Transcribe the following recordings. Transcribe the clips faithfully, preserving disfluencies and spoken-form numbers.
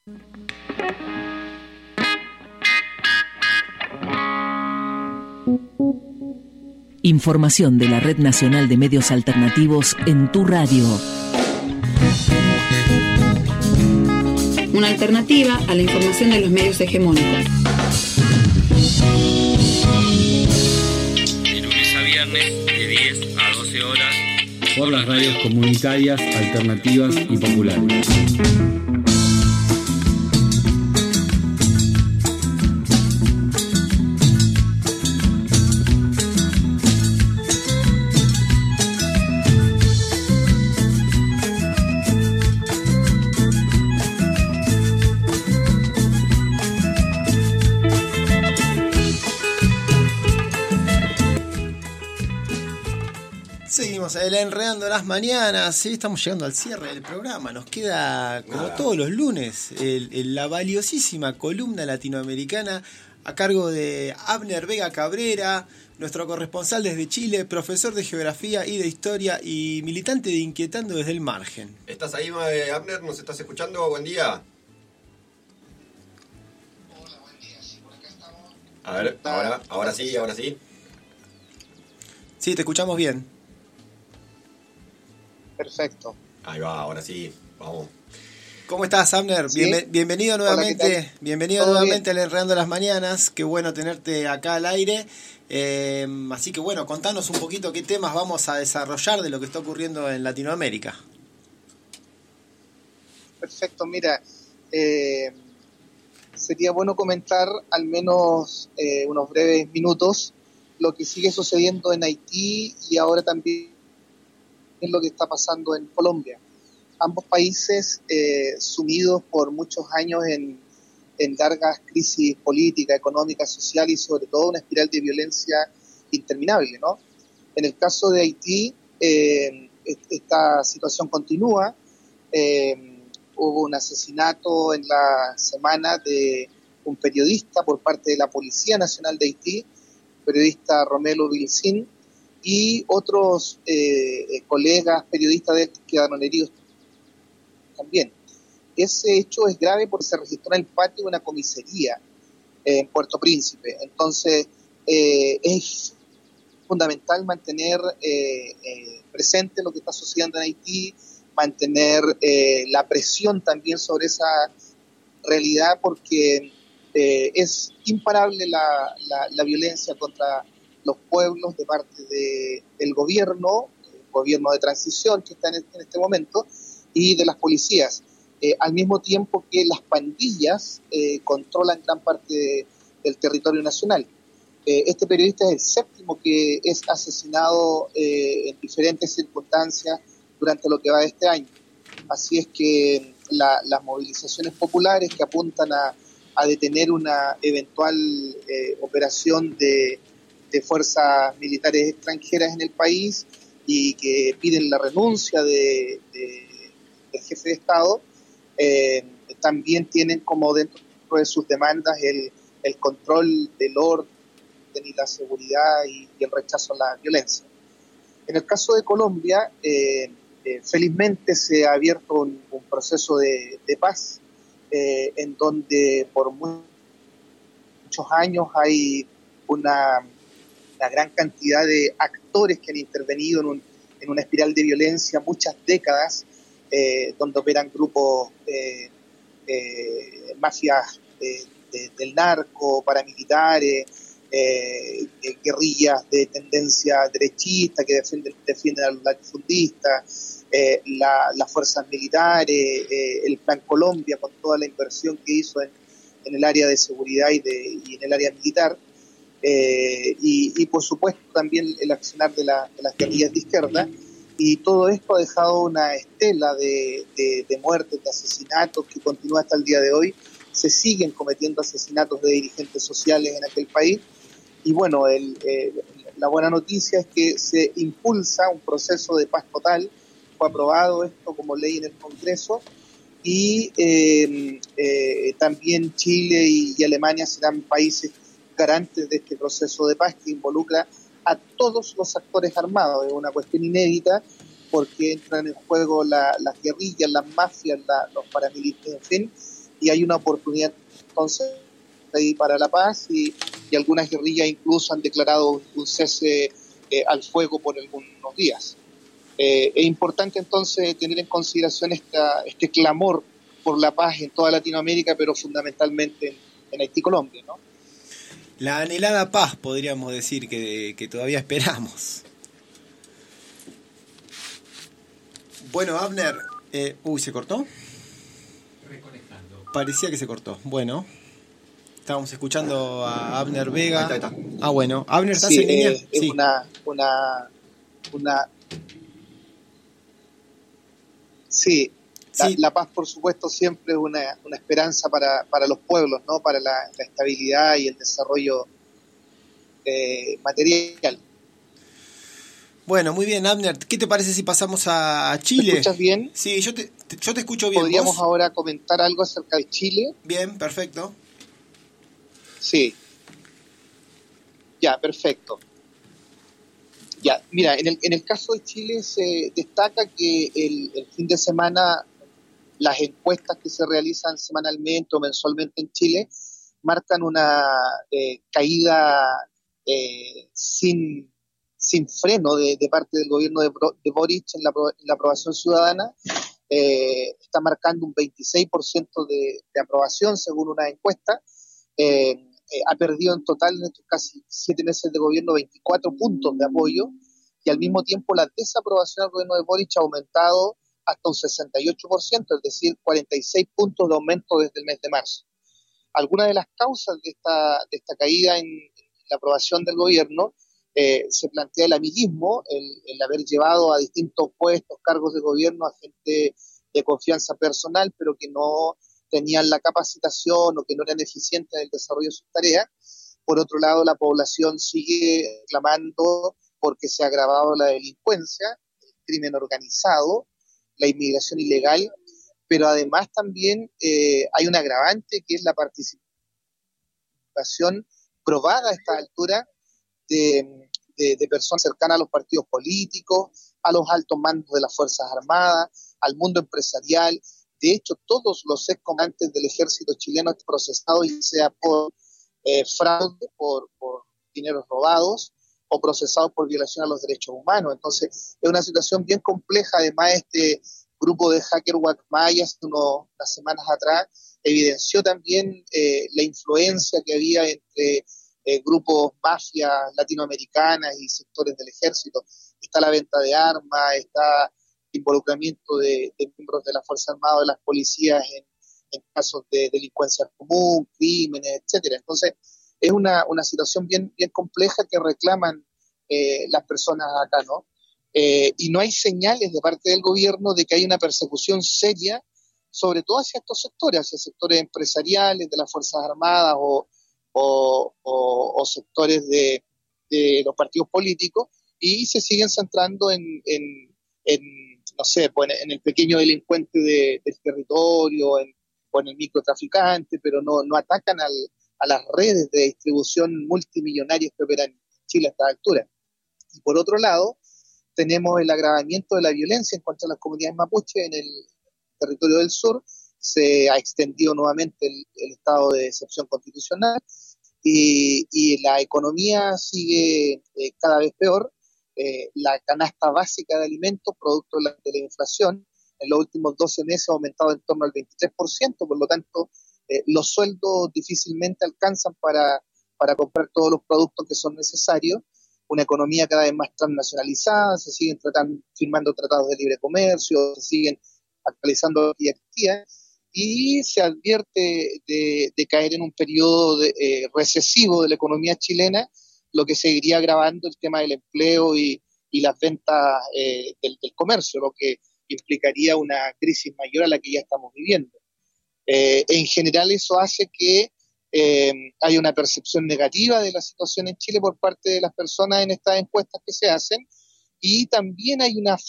Información de la Red Nacional de Medios Alternativos en tu radio. Una alternativa a la información de los medios hegemónicos. De lunes a viernes, de diez a doce horas. Por las radios comunitarias, alternativas y populares. Seguimos el Enredando las Mañanas, ¿sí? Estamos llegando al cierre del programa. Nos queda, como Nada. todos los lunes, el, el- la valiosísima columna latinoamericana a cargo de Abner Vega Cabrera, nuestro corresponsal desde Chile, profesor de Geografía y de Historia y militante de Inquietando desde el Margen. ¿Estás ahí, eh, Abner? ¿Nos estás escuchando? Buen día. A ver, ahora, ahora sí, ahora sí. Sí, te escuchamos bien. Perfecto. Ahí va, ahora sí, vamos. ¿Cómo estás, Abner? ¿Sí? Bienve- bienvenido Hola, nuevamente, ¿qué tal? bienvenido ¿Todo nuevamente al Enredando las Mañanas. Qué bueno tenerte acá al aire. Eh, así que bueno, contanos un poquito qué temas vamos a desarrollar de lo que está ocurriendo en Latinoamérica. Perfecto, mira, eh, sería bueno comentar al menos eh, unos breves minutos lo que sigue sucediendo en Haití y ahora también lo que está pasando en Colombia. Ambos países eh, sumidos por muchos años en, en largas crisis política, económica, social y sobre todo una espiral de violencia interminable, ¿no? En el caso de Haití, eh, esta situación continúa. Eh, hubo un asesinato en la semana de un periodista por parte de la Policía Nacional de Haití, periodista Romelo Vilcín, y otros eh, colegas periodistas de él quedaron heridos también. Ese hecho es grave porque se registró en el patio de una comisaría eh, en Puerto Príncipe. Entonces, eh, es fundamental mantener eh, eh, presente lo que está sucediendo en Haití, mantener eh, la presión también sobre esa realidad, porque eh, es imparable la, la, la violencia contra los pueblos de parte de, del gobierno, el gobierno de transición que está en este, en este momento, y de las policías, eh, al mismo tiempo que las pandillas eh, controlan gran parte de, del territorio nacional. Eh, este periodista es el séptimo que es asesinado eh, en diferentes circunstancias durante lo que va de este año. Así es que la, las movilizaciones populares que apuntan a, a detener una eventual eh, operación de, de fuerzas militares extranjeras en el país y que piden la renuncia de, de, del jefe de Estado, eh, también tienen como dentro de sus demandas el, el control del orden y la seguridad y, y el rechazo a la violencia. En el caso de Colombia, eh, eh, felizmente se ha abierto un, un proceso de, de paz eh, en donde por muchos años hay una, una gran cantidad de actores que han intervenido en, un, en una espiral de violencia, muchas décadas, eh, donde operan grupos, eh, eh, mafias eh, de, del narco, paramilitares, eh, eh, guerrillas de tendencia derechista que defienden, defienden a los latifundistas, eh, la, las fuerzas militares, eh, el Plan Colombia con toda la inversión que hizo en, en el área de seguridad y, de, y en el área militar, eh, y, y por supuesto también el accionar de, la, de las guerrillas de izquierda, y todo esto ha dejado una estela de, de, de muertes, de asesinatos que continúa hasta el día de hoy. Se siguen cometiendo asesinatos de dirigentes sociales en aquel país. Y bueno, el, eh, la buena noticia es que se impulsa un proceso de paz total. Fue aprobado esto como ley en el Congreso y eh, eh, también Chile y, y Alemania serán países garantes de este proceso de paz que involucra a todos los actores armados. Es una cuestión inédita porque entran en juego la, las guerrillas, las mafias, la, los paramilitares, en fin, y hay una oportunidad entonces ahí para la paz, y, y algunas guerrillas incluso han declarado un cese eh, al fuego por algunos días. Eh, es importante entonces tener en consideración esta, este clamor por la paz en toda Latinoamérica, pero fundamentalmente en, en Haití y Colombia, ¿no? La anhelada paz, podríamos decir, que, que todavía esperamos. Bueno, Abner, eh, uy, ¿se cortó? Reconectando. Parecía que se cortó. Bueno, estábamos escuchando a Abner Vega. Ahí está, ahí está. Ah, bueno. Abner, ¿estás Sí, en línea? eh, es Sí. una, una, una... Sí, la, Sí. la paz, por supuesto, siempre es una, una esperanza para, para los pueblos, ¿no? Para la, la estabilidad y el desarrollo eh, material. Bueno, muy bien, Abner. ¿Qué te parece si pasamos a ¿Me Chile? escuchas bien? Sí, yo te, te- yo te escucho bien. ¿Podríamos ¿Vos? ahora comentar algo acerca de Chile? Bien, perfecto. Sí. Ya, perfecto. Ya, mira, en el, en el caso de Chile se destaca que el, el fin de semana las encuestas que se realizan semanalmente o mensualmente en Chile marcan una eh, caída eh, sin, sin freno de, de parte del gobierno de, de Boric en la, en la aprobación ciudadana. Eh, está marcando un veintiséis por ciento de, de aprobación según una encuesta. Eh, eh, ha perdido en total en estos casi siete meses de gobierno veinticuatro puntos de apoyo, y al mismo tiempo la desaprobación del gobierno de Boric ha aumentado hasta un sesenta y ocho por ciento, es decir, cuarenta y seis puntos de aumento desde el mes de marzo. Algunas de las causas de esta, de esta caída en, en la aprobación del gobierno eh, se plantea el amiguismo, el, el haber llevado a distintos puestos, cargos de gobierno a gente de confianza personal, pero que no tenían la capacitación o que no eran eficientes en el desarrollo de sus tareas. Por otro lado, la población sigue reclamando porque se ha agravado la delincuencia, el crimen organizado, la inmigración ilegal, pero además también eh, hay un agravante que es la participación probada a esta altura de, de, de personas cercanas a los partidos políticos, a los altos mandos de las Fuerzas Armadas, al mundo empresarial. De hecho, todos los excomandantes del ejército chileno están procesados, ya sea por eh, fraude, por, por dineros robados, o procesados por violación a los derechos humanos. Entonces, es una situación bien compleja. Además, este grupo de hacker Guacamaya, hace unas semanas atrás, evidenció también eh, la influencia que había entre eh, grupos mafias latinoamericanas y sectores del ejército. Está la venta de armas, está el involucramiento de, de miembros de la Fuerza Armada, de las policías en, en casos de delincuencia común, crímenes, etcétera. Entonces, es una, una situación bien, bien compleja que reclaman eh, las personas acá, ¿no? Eh, y no hay señales de parte del gobierno de que hay una persecución seria, sobre todo hacia estos sectores, hacia sectores empresariales de las Fuerzas Armadas o, o, o, o sectores de, de los partidos políticos, y se siguen centrando en, en, en no sé, pues en, en el pequeño delincuente de, del territorio, en, o en el microtraficante, pero no, no atacan al a las redes de distribución multimillonarias que operan en Chile a esta altura. Y por otro lado, tenemos el agravamiento de la violencia en contra de las comunidades mapuche en el territorio del sur. Se ha extendido nuevamente el, el estado de excepción constitucional, y, y la economía sigue eh, cada vez peor. Eh, la canasta básica de alimentos, producto de la, de la inflación, en los últimos doce meses ha aumentado en torno al veintitrés por ciento, por lo tanto, Eh, los sueldos difícilmente alcanzan para, para comprar todos los productos que son necesarios. Una economía cada vez más transnacionalizada, se siguen tratando, firmando tratados de libre comercio, se siguen actualizando la actividad, y se advierte de, de caer en un periodo de, eh, recesivo de la economía chilena, lo que seguiría agravando el tema del empleo y, y las ventas eh, del, del comercio, lo que implicaría una crisis mayor a la que ya estamos viviendo. Eh, en general eso hace que eh, haya una percepción negativa de la situación en Chile por parte de las personas en estas encuestas que se hacen, y también hay una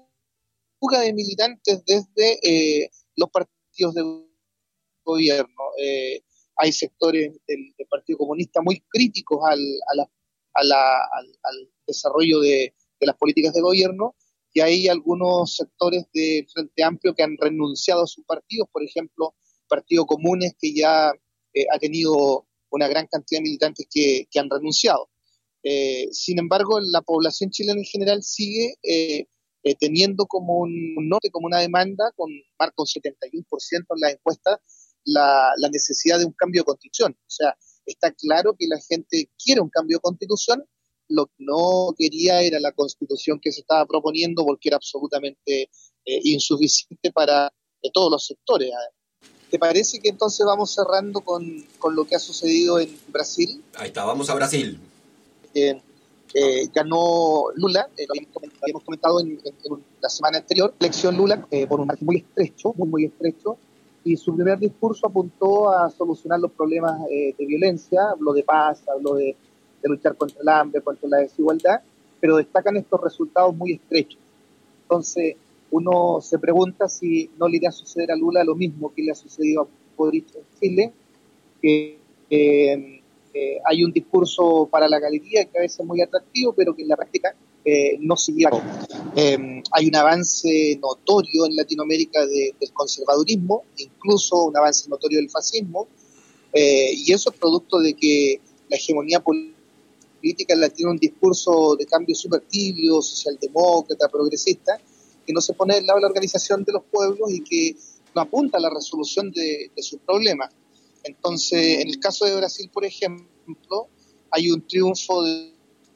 fuga de militantes desde eh, los partidos de gobierno. Eh, hay sectores del, del Partido Comunista muy críticos al, a la, a la, al, al desarrollo de, de las políticas de gobierno, y hay algunos sectores del Frente Amplio que han renunciado a sus partidos, por ejemplo, partido Comunes, que ya eh, ha tenido una gran cantidad de militantes que, que han renunciado. Eh, sin embargo, la población chilena en general sigue eh, eh, teniendo como un norte, como una demanda, con marca un setenta y uno por ciento en las encuestas, la, la necesidad de un cambio de constitución. O sea, está claro que la gente quiere un cambio de constitución. Lo que no quería era la constitución que se estaba proponiendo, porque era absolutamente eh, insuficiente para eh, todos los sectores. ¿Te parece que entonces vamos cerrando con, con lo que ha sucedido en Brasil? Ahí está, vamos a Brasil. Eh, eh, ganó Lula, eh, lo habíamos comentado en, en, en la semana anterior, elección Lula eh, por un margen muy estrecho, muy muy estrecho, y su primer discurso apuntó a solucionar los problemas eh, de violencia, habló de paz, habló de, de luchar contra el hambre, contra la desigualdad, pero destacan estos resultados muy estrechos. Entonces, uno se pregunta si no le irá a suceder a Lula lo mismo que le ha sucedido a Boric en Chile, que eh, eh, hay un discurso para la galería que a veces es muy atractivo, pero que en la práctica eh, no se lleva. Eh, hay un avance notorio en Latinoamérica de, del conservadurismo, incluso un avance notorio del fascismo, eh, y eso es producto de que la hegemonía política en la tiene un discurso de cambio súper tibio, socialdemócrata, progresista, que no se pone del lado de la organización de los pueblos y que no apunta a la resolución de, de sus problemas. Entonces, en el caso de Brasil, por ejemplo, hay un triunfo de,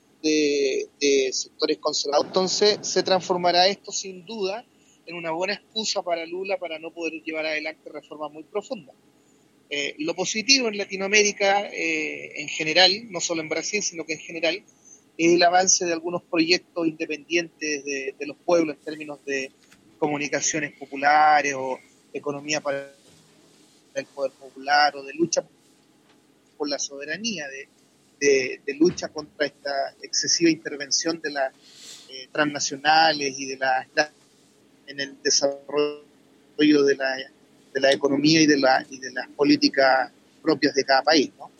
de, de sectores conservadores. Entonces, se transformará esto sin duda en una buena excusa para Lula para no poder llevar adelante reformas muy profundas. Eh, lo positivo en Latinoamérica, eh, en general, no solo en Brasil, sino que en general, es el avance de algunos proyectos independientes de, de los pueblos en términos de comunicaciones populares o economía para el poder popular o de lucha por la soberanía, de, de, de lucha contra esta excesiva intervención de las eh, transnacionales y de la en el desarrollo de la, de la economía y de, la, y de las políticas propias de cada país, ¿no?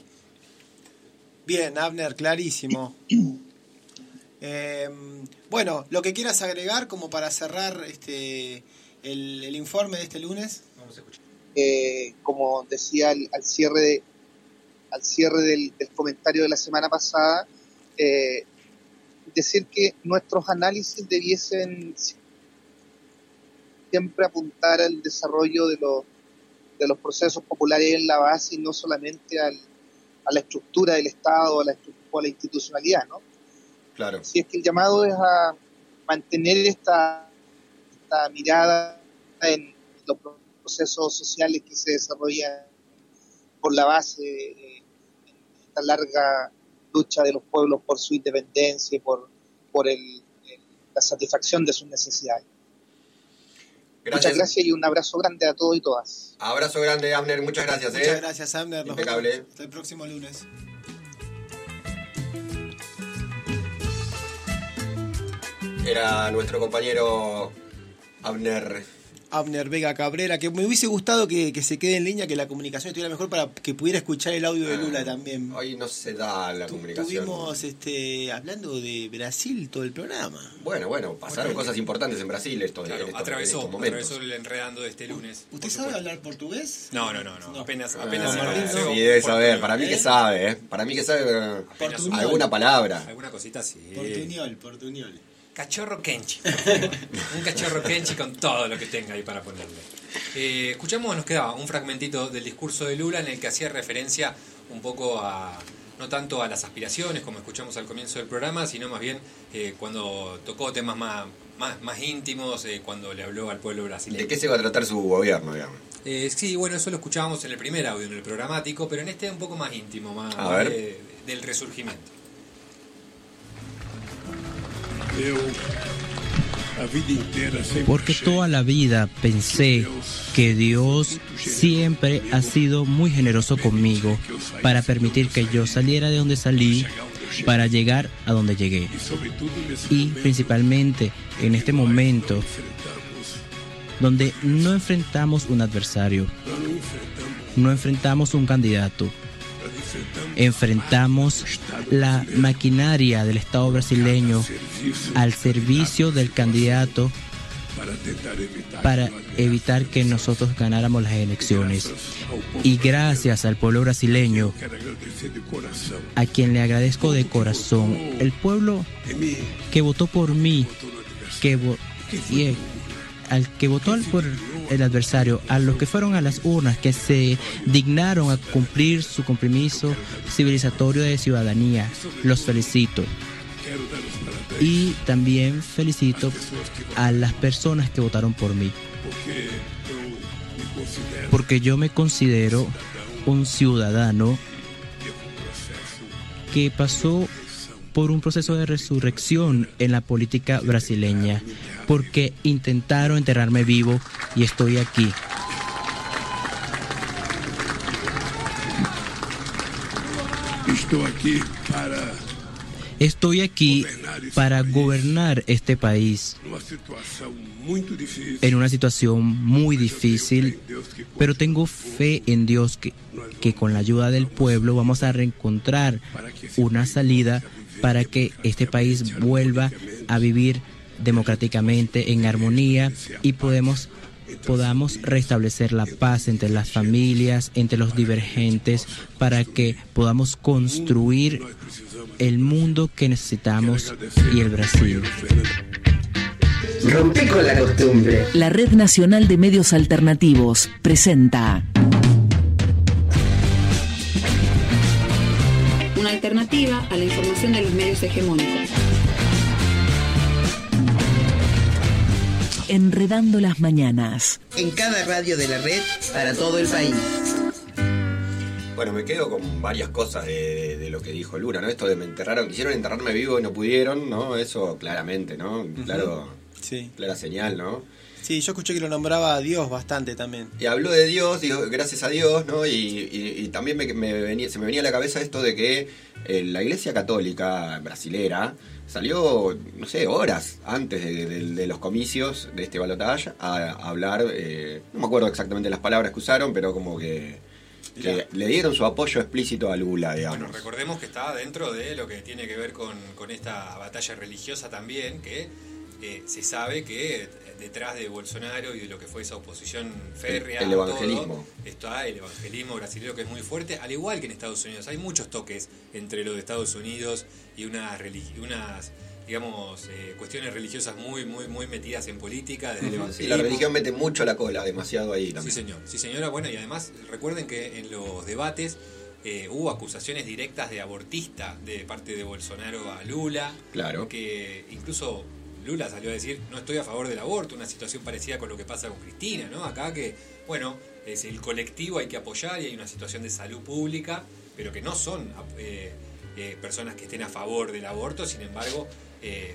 Bien, Abner, clarísimo. Eh, bueno, lo que quieras agregar como para cerrar este el, el informe de este lunes. Vamos a escuchar. Eh, como decía al, al cierre de, al cierre del, del comentario de la semana pasada, eh, decir que nuestros análisis debiesen siempre apuntar al desarrollo de los de los procesos populares en la base y no solamente al, a la estructura del Estado, a la, o a la institucionalidad, ¿no? Claro. Si es que el llamado es a mantener esta, esta mirada en los procesos sociales que se desarrollan por la base de esta larga lucha de los pueblos por su independencia y por, por el, el, la satisfacción de sus necesidades. Gracias. Muchas gracias y un abrazo grande a todos y todas. Abrazo grande, Abner, muchas gracias. Muchas eh. gracias, Abner. Nos Impecable. vemos hasta el próximo lunes. Era nuestro compañero Abner. Abner Vega Cabrera, que me hubiese gustado que, que se quede en línea, que la comunicación estuviera mejor para que pudiera escuchar el audio de Lula también. Hoy no se da la Tu, comunicación. Estuvimos este, hablando de Brasil todo el programa. Bueno, bueno, pasaron bueno, cosas importantes en Brasil esto, claro, en estos, atravesó, en estos momentos. atravesó el enredando de este lunes. ¿Usted sabe hablar portugués? No, no, no, no. no. apenas, Ah, apenas. no, Martín, se- no. Sí, debe saber, portuñol. para mí que ¿Eh? sabe, ¿eh? Para mí que sabe eh, Portuñol. alguna palabra. Alguna cosita así. Portuñol, portuñol. Cachorro Kenchi, por favor. Un cachorro Kenchi con todo lo que tenga ahí para ponerle. Eh, escuchamos, nos quedaba un fragmentito del discurso de Lula en el que hacía referencia un poco a, no tanto a las aspiraciones como escuchamos al comienzo del programa, sino más bien eh, cuando tocó temas más, más, más íntimos, eh, cuando le habló al pueblo brasileño. ¿De qué se va a tratar su gobierno, digamos? Eh, sí, bueno, eso lo escuchábamos en el primer audio, en el programático, pero en este un poco más íntimo, más, A más ver. de- del resurgimiento. Porque toda la vida pensé que Dios siempre ha sido muy generoso conmigo para permitir que yo saliera de donde salí para llegar a donde llegué. Y principalmente en este momento donde no enfrentamos un adversario, no enfrentamos un candidato, enfrentamos la maquinaria del Estado brasileño al servicio del candidato para evitar que nosotros ganáramos las elecciones. Y gracias al pueblo brasileño, a quien le agradezco de corazón, el pueblo que votó por mí, que vo- y el- al que votó por el adversario, a los que fueron a las urnas, que se dignaron a cumplir su compromiso civilizatorio de ciudadanía, los felicito. Y también felicito a las personas que votaron por mí, porque yo me considero un ciudadano que pasó por un proceso de resurrección en la política brasileña, porque intentaron enterrarme vivo y estoy aquí. Estou aqui para Estoy aquí para gobernar este país uma situação muito difícil. en una situación muy difícil, pero tengo fe en Dios que, que con la ayuda del pueblo vamos a reencontrar una salida para que este país vuelva a vivir democráticamente en armonía y podemos podamos restablecer la paz entre las familias, entre los divergentes, para que podamos construir el mundo que necesitamos y el Brasil. Rompí con la costumbre. La Red Nacional de Medios Alternativos presenta Una alternativa a la información de los medios hegemónicos. Enredando las Mañanas. En cada radio de la red para todo el país. Bueno, me quedo con varias cosas de, de, de lo que dijo Lula, ¿no? Esto de me enterraron, quisieron enterrarme vivo y no pudieron, ¿no? Eso claramente, ¿no? Claro, Sí. clara señal, ¿no? Sí, yo escuché que lo nombraba a Dios bastante también. Y habló de Dios, digo, gracias a Dios, ¿no? Y, y, y también me, me venía, se me venía a la cabeza esto de que eh, la Iglesia Católica brasilera salió, no sé, horas antes de, de, de los comicios de este balotaje a, a hablar, eh, no me acuerdo exactamente las palabras que usaron, pero como que, que le dieron su apoyo explícito a Lula, digamos. Bueno, recordemos que está dentro de lo que tiene que ver con, con esta batalla religiosa también, que eh, se sabe que detrás de Bolsonaro y de lo que fue esa oposición férrea, El- el evangelismo. todo, está el evangelismo brasileño, que es muy fuerte, al igual que en Estados Unidos. Hay muchos toques entre lo de Estados Unidos y unas, religi- unas digamos, eh, cuestiones religiosas muy, muy, muy metidas en política, desde el Sí, evangelismo. la religión mete mucho la cola, demasiado ahí Sí, también. señor. Sí, señora. Bueno, y además recuerden que en los debates eh, hubo acusaciones directas de abortista de parte de Bolsonaro a Lula. Claro. Que incluso Lula salió a decir, no estoy a favor del aborto, una situación parecida con lo que pasa con Cristina, ¿no? Acá que, bueno, es el colectivo, hay que apoyar y hay una situación de salud pública, pero que no son eh, eh, personas que estén a favor del aborto, sin embargo, eh,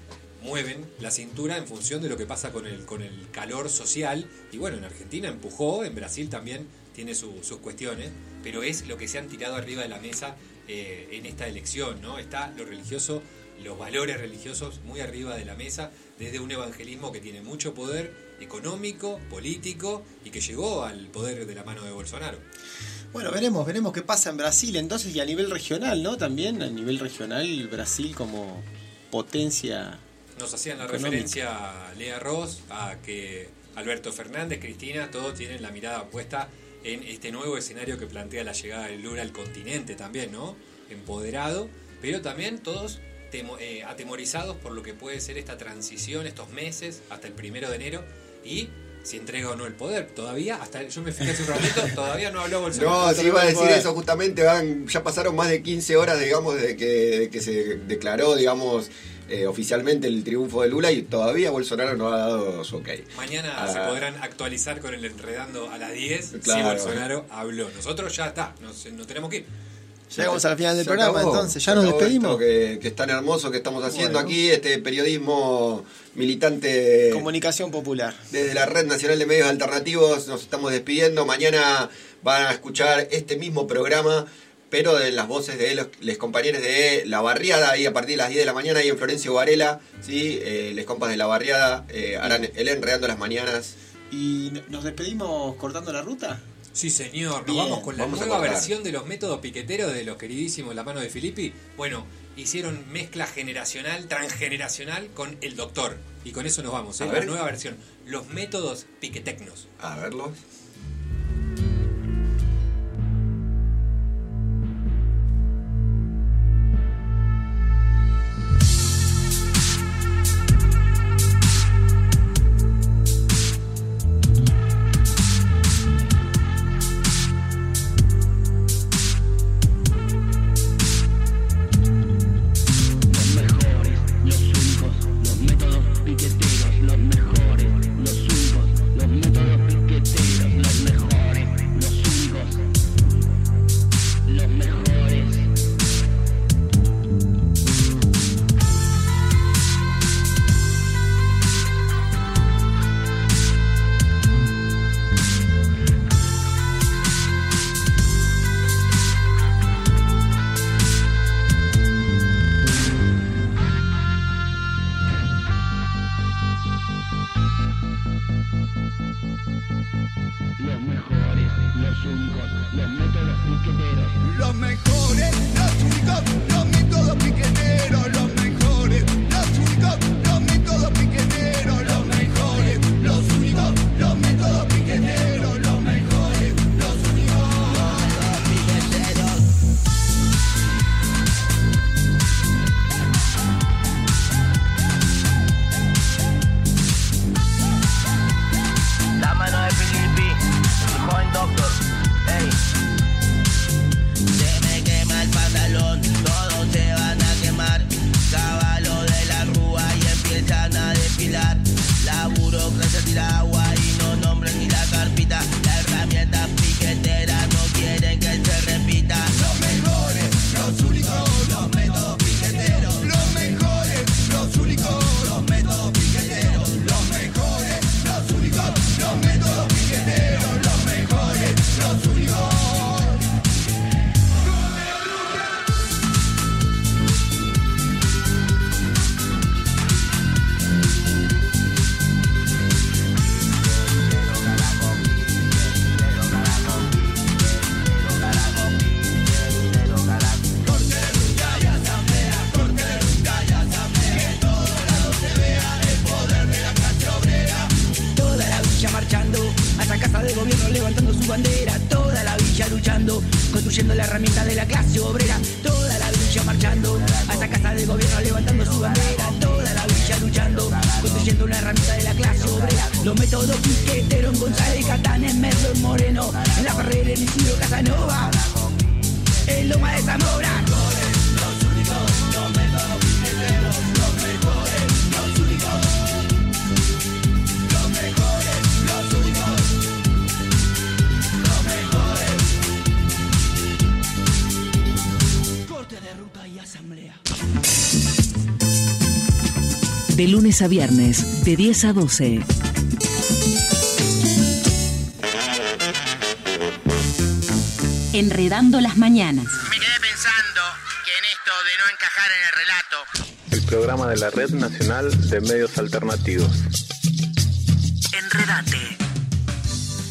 mueven la cintura en función de lo que pasa con el, con el calor social. Y bueno, en Argentina empujó, en Brasil también tiene su, sus cuestiones, pero es lo que se han tirado arriba de la mesa eh, en esta elección, ¿no? Está lo religioso, los valores religiosos muy arriba de la mesa, desde un evangelismo que tiene mucho poder económico, político y que llegó al poder de la mano de Bolsonaro. Bueno, veremos, veremos qué pasa en Brasil entonces y a nivel regional, ¿no? También a nivel regional, Brasil como potencia. Nos hacían la económica. referencia a Lea Ross, a que Alberto Fernández, Cristina, todos tienen la mirada puesta en este nuevo escenario que plantea la llegada de Lula al continente también, ¿no? Empoderado, pero también todos temo, eh, atemorizados por lo que puede ser esta transición, estos meses, hasta el primero de enero, y si entrega o no el poder. Todavía, hasta yo me fijé hace un ratito, todavía no habló Bolsonaro. No, sí iba a decir eso justamente, van, ya pasaron más de quince horas, digamos, desde que, de que se declaró, digamos, eh, oficialmente el triunfo de Lula y todavía Bolsonaro no ha dado su ok. Mañana Ah. se podrán actualizar con el Enredando a las diez Claro. si Bolsonaro habló. Nosotros ya está, nos, nos tenemos que ir. Llegamos al final del Se programa, acabó, entonces, se ya nos acabó despedimos. esto Que, que es tan hermoso que estamos haciendo Bueno. aquí, este periodismo militante Comunicación popular. desde la Red Nacional de Medios Alternativos. Nos estamos despidiendo. Mañana van a escuchar este mismo programa, pero de las voces de los, los compañeros de La Barriada, ahí a partir de las diez de la mañana, ahí en Florencio Varela, ¿sí? Eh, les compas de La Barriada eh, harán el Enredando las Mañanas. ¿Y nos despedimos cortando la ruta? Sí, señor. Nos Bien, vamos con la vamos a nueva cortar. versión de los métodos piqueteros de los queridísimos La Mano de Filippi. Bueno, hicieron mezcla generacional, transgeneracional con El Doctor. Y con eso nos vamos, ¿eh? A La ver. nueva versión. Los métodos piquetecnos. A verlos. De lunes a viernes, de diez a doce. Enredando las mañanas. Me quedé pensando que en esto de no encajar en el relato. El programa de la Red Nacional de Medios Alternativos. Enredate.